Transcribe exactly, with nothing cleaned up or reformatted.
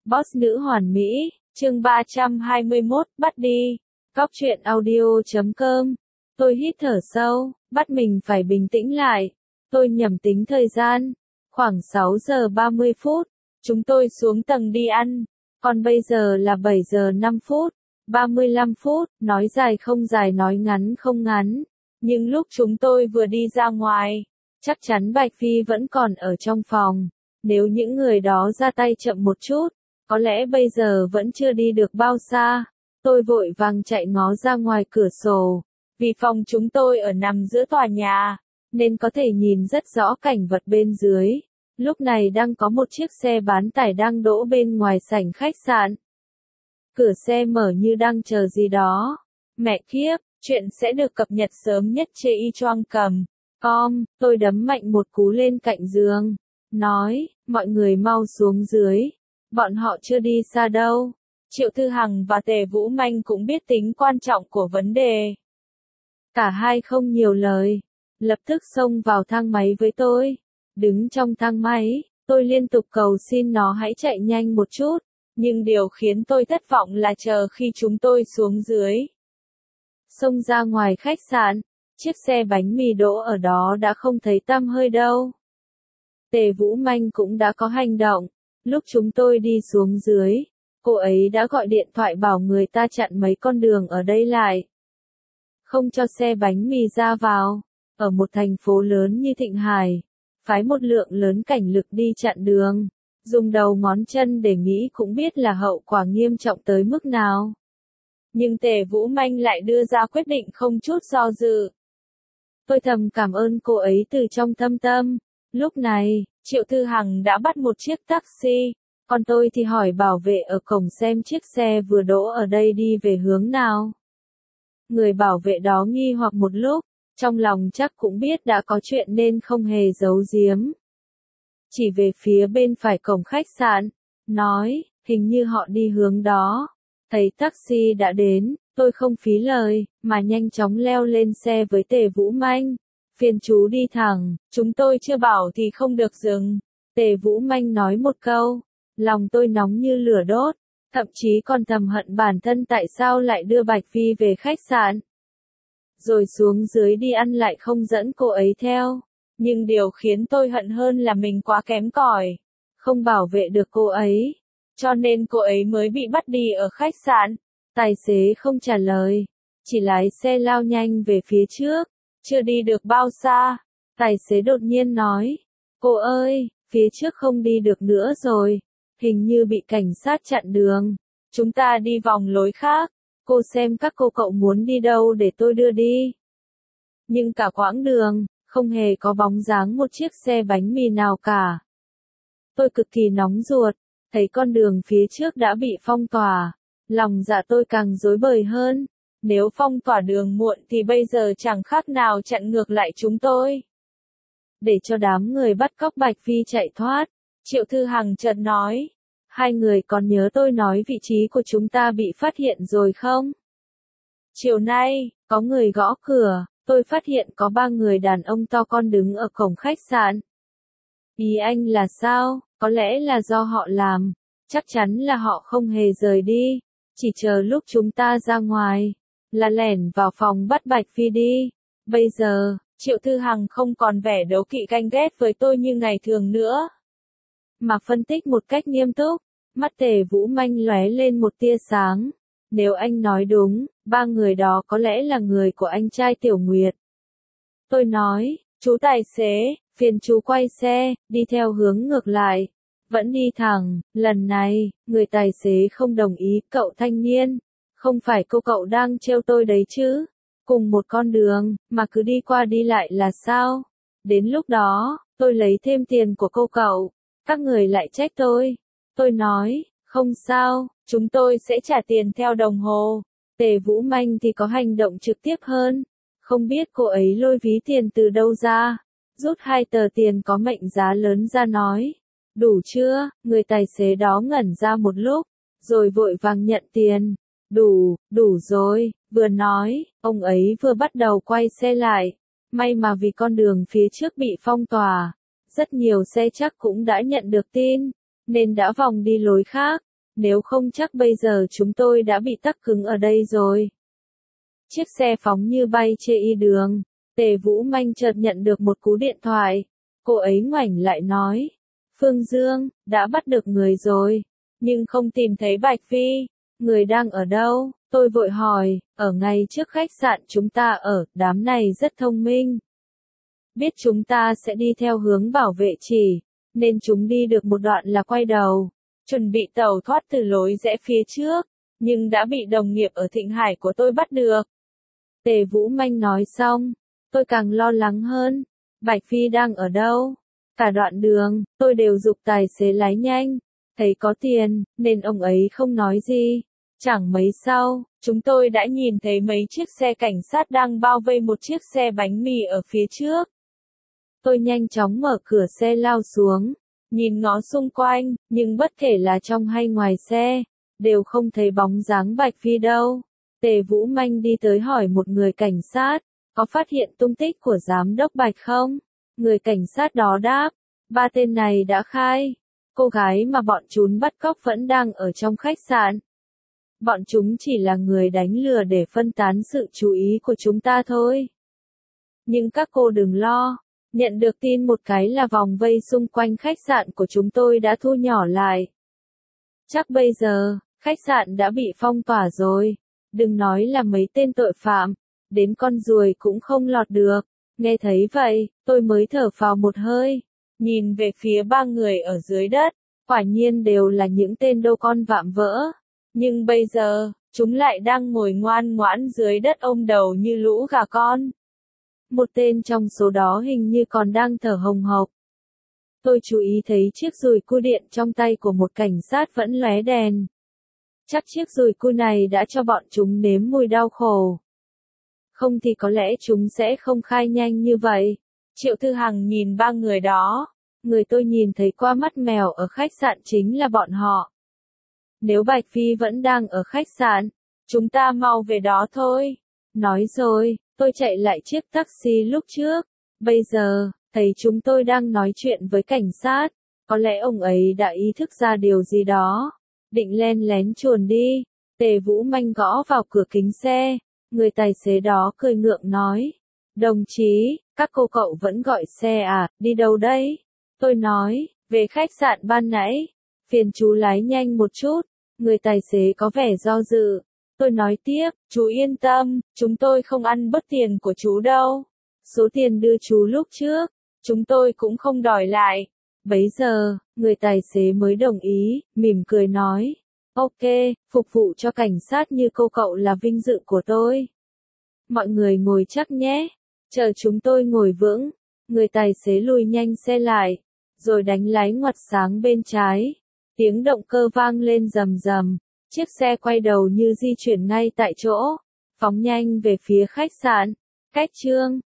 Boss nữ hoàn mỹ, chương ba trăm hai mươi mốt, bắt đi. Góc truyện audio chấm com. Tôi hít thở sâu, bắt mình phải bình tĩnh lại. Tôi nhẩm tính thời gian. Khoảng sáu giờ ba mươi phút. Chúng tôi xuống tầng đi ăn. Còn bây giờ là bảy giờ năm phút. ba mươi lăm phút, nói dài không dài nói ngắn không ngắn. Nhưng lúc chúng tôi vừa đi ra ngoài, chắc chắn Bạch Phi vẫn còn ở trong phòng. Nếu những người đó ra tay chậm một chút, có lẽ bây giờ vẫn chưa đi được bao xa. Tôi vội vàng chạy ngó ra ngoài cửa sổ. Vì phòng chúng tôi ở nằm giữa tòa nhà, nên có thể nhìn rất rõ cảnh vật bên dưới. Lúc này đang có một chiếc xe bán tải đang đỗ bên ngoài sảnh khách sạn. Cửa xe mở như đang chờ gì đó. Mẹ kiếp, chuyện sẽ được cập nhật sớm nhất trên i choang com. Com, tôi đấm mạnh một cú lên cạnh giường. Nói, mọi người mau xuống dưới. Bọn họ chưa đi xa đâu. Triệu Thư Hằng và Tề Vũ Manh cũng biết tính quan trọng của vấn đề. Cả hai không nhiều lời. Lập tức xông vào thang máy với tôi. Đứng trong thang máy, tôi liên tục cầu xin nó hãy chạy nhanh một chút. Nhưng điều khiến tôi thất vọng là chờ khi chúng tôi xuống dưới. Xông ra ngoài khách sạn, chiếc xe bánh mì đỗ ở đó đã không thấy tăm hơi đâu. Tề Vũ Manh cũng đã có hành động. Lúc chúng tôi đi xuống dưới, cô ấy đã gọi điện thoại bảo người ta chặn mấy con đường ở đây lại. Không cho xe bánh mì ra vào. Ở một thành phố lớn như Thịnh Hải, phái một lượng lớn cảnh lực đi chặn đường. Dùng đầu ngón chân để nghĩ cũng biết là hậu quả nghiêm trọng tới mức nào. Nhưng Tề Vũ Manh lại đưa ra quyết định không chút do dự. Tôi thầm cảm ơn cô ấy từ trong thâm tâm. Lúc này, Triệu Thư Hằng đã bắt một chiếc taxi, còn tôi thì hỏi bảo vệ ở cổng xem chiếc xe vừa đỗ ở đây đi về hướng nào. Người bảo vệ đó nghi hoặc một lúc, trong lòng chắc cũng biết đã có chuyện nên không hề giấu giếm. Chỉ về phía bên phải cổng khách sạn, nói, hình như họ đi hướng đó. Thấy taxi đã đến, tôi không phí lời, mà nhanh chóng leo lên xe với Tề Vũ Manh. Phiền chú đi thẳng, chúng tôi chưa bảo thì không được dừng. Tề Vũ Manh nói một câu, lòng tôi nóng như lửa đốt, thậm chí còn thầm hận bản thân tại sao lại đưa Bạch Phi về khách sạn. Rồi xuống dưới đi ăn lại không dẫn cô ấy theo. Nhưng điều khiến tôi hận hơn là mình quá kém cỏi, không bảo vệ được cô ấy. Cho nên cô ấy mới bị bắt đi ở khách sạn. Tài xế không trả lời, chỉ lái xe lao nhanh về phía trước. Chưa đi được bao xa, tài xế đột nhiên nói, cô ơi, phía trước không đi được nữa rồi, hình như bị cảnh sát chặn đường, chúng ta đi vòng lối khác, cô xem các cô cậu muốn đi đâu để tôi đưa đi. Nhưng cả quãng đường, không hề có bóng dáng một chiếc xe bánh mì nào cả. Tôi cực kỳ nóng ruột, thấy con đường phía trước đã bị phong tỏa, lòng dạ tôi càng rối bời hơn. Nếu phong tỏa đường muộn thì bây giờ chẳng khác nào chặn ngược lại chúng tôi. Để cho đám người bắt cóc Bạch Phi chạy thoát, Triệu Thư Hằng chợt nói, hai người còn nhớ tôi nói vị trí của chúng ta bị phát hiện rồi không? Chiều nay, có người gõ cửa, tôi phát hiện có ba người đàn ông to con đứng ở cổng khách sạn. Ý anh là sao? Có lẽ là do họ làm, chắc chắn là họ không hề rời đi, chỉ chờ lúc chúng ta ra ngoài, là lẻn vào phòng bắt Bạch Phi đi. Bây giờ, Triệu Thư Hằng không còn vẻ đố kỵ ganh ghét với tôi như ngày thường nữa, mà phân tích một cách nghiêm túc. Mắt Tề Vũ Manh lóe lên một tia sáng. Nếu anh nói đúng, ba người đó có lẽ là người của anh trai Tiểu Nguyệt. Tôi nói, chú tài xế, phiền chú quay xe, đi theo hướng ngược lại. Vẫn đi thẳng, lần này, người tài xế không đồng ý. Cậu thanh niên, không phải cô cậu đang trêu tôi đấy chứ? Cùng một con đường, mà cứ đi qua đi lại là sao? Đến lúc đó, tôi lấy thêm tiền của cô cậu, các người lại trách tôi. Tôi nói, không sao, chúng tôi sẽ trả tiền theo đồng hồ. Tề Vũ Manh thì có hành động trực tiếp hơn. Không biết cô ấy lôi ví tiền từ đâu ra, rút hai tờ tiền có mệnh giá lớn ra nói, đủ chưa? Người tài xế đó ngẩn ra một lúc, rồi vội vàng nhận tiền. Đủ, đủ rồi. Vừa nói, ông ấy vừa bắt đầu quay xe lại. May mà vì con đường phía trước bị phong tỏa, rất nhiều xe chắc cũng đã nhận được tin, nên đã vòng đi lối khác. nếu không chắc bây giờ chúng tôi đã bị tắc cứng ở đây rồi. Chiếc xe phóng như bay trên y đường, Tề Vũ Manh chợt nhận được một cú điện thoại. Cô ấy ngoảnh lại nói, Phương Dương, đã bắt được người rồi, nhưng không tìm thấy Bạch Phi, người đang ở đâu? Tôi vội hỏi, ở ngay trước khách sạn chúng ta ở, đám này rất thông minh. Biết chúng ta sẽ đi theo hướng bảo vệ chỉ, nên chúng đi được một đoạn là quay đầu, chuẩn bị tẩu thoát từ lối rẽ phía trước, nhưng đã bị đồng nghiệp ở Thịnh Hải của tôi bắt được. Tề Vũ Manh nói xong, tôi càng lo lắng hơn, Bạch Phi đang ở đâu? Cả đoạn đường, tôi đều giục tài xế lái nhanh, thấy có tiền, nên ông ấy không nói gì. Chẳng mấy sau, chúng tôi đã nhìn thấy mấy chiếc xe cảnh sát đang bao vây một chiếc xe bánh mì ở phía trước. Tôi nhanh chóng mở cửa xe lao xuống, nhìn ngó xung quanh, nhưng bất kể là trong hay ngoài xe, đều không thấy bóng dáng Bạch Phi đâu. Tề Vũ Manh đi tới hỏi một người cảnh sát, có phát hiện tung tích của giám đốc Bạch không? Người cảnh sát đó đáp, ba tên này đã khai, cô gái mà bọn chúng bắt cóc vẫn đang ở trong khách sạn. Bọn chúng chỉ là người đánh lừa để phân tán sự chú ý của chúng ta thôi. Nhưng các cô đừng lo, nhận được tin một cái là vòng vây xung quanh khách sạn của chúng tôi đã thu nhỏ lại. Chắc bây giờ, khách sạn đã bị phong tỏa rồi, đừng nói là mấy tên tội phạm, đến con ruồi cũng không lọt được. Nghe thấy vậy, tôi mới thở phào một hơi, nhìn về phía ba người ở dưới đất, quả nhiên đều là những tên đô con vạm vỡ. Nhưng bây giờ, chúng lại đang ngồi ngoan ngoãn dưới đất ôm đầu như lũ gà con. Một tên trong số đó hình như còn đang thở hồng hộc. Tôi chú ý thấy chiếc dùi cui điện trong tay của một cảnh sát vẫn lóe đèn. Chắc chiếc dùi cui này đã cho bọn chúng nếm mùi đau khổ. Không thì có lẽ chúng sẽ không khai nhanh như vậy. Triệu Thư Hằng nhìn ba người đó. Người tôi nhìn thấy qua mắt mèo ở khách sạn chính là bọn họ. Nếu Bạch Phi vẫn đang ở khách sạn, chúng ta mau về đó thôi. Nói rồi, tôi chạy lại chiếc taxi lúc trước. Bây giờ, thấy chúng tôi đang nói chuyện với cảnh sát. Có lẽ ông ấy đã ý thức ra điều gì đó. Định len lén chuồn đi. Tề Vũ Manh gõ vào cửa kính xe. Người tài xế đó cười ngượng nói. Đồng chí, các cô cậu vẫn gọi xe à, đi đâu đấy? Tôi nói, về khách sạn ban nãy. Phiền chú lái nhanh một chút. Người tài xế có vẻ do dự. Tôi nói tiếp, chú yên tâm, chúng tôi không ăn bớt tiền của chú đâu. Số tiền đưa chú lúc trước, chúng tôi cũng không đòi lại. Bấy giờ, người tài xế mới đồng ý, mỉm cười nói. Ok, phục vụ cho cảnh sát như cô cậu là vinh dự của tôi. Mọi người ngồi chắc nhé. Chờ chúng tôi ngồi vững. Người tài xế lùi nhanh xe lại, rồi đánh lái ngoặt sáng bên trái. Tiếng động cơ vang lên rầm rầm. Chiếc xe quay đầu như di chuyển ngay tại chỗ, phóng nhanh về phía khách sạn. Cách chương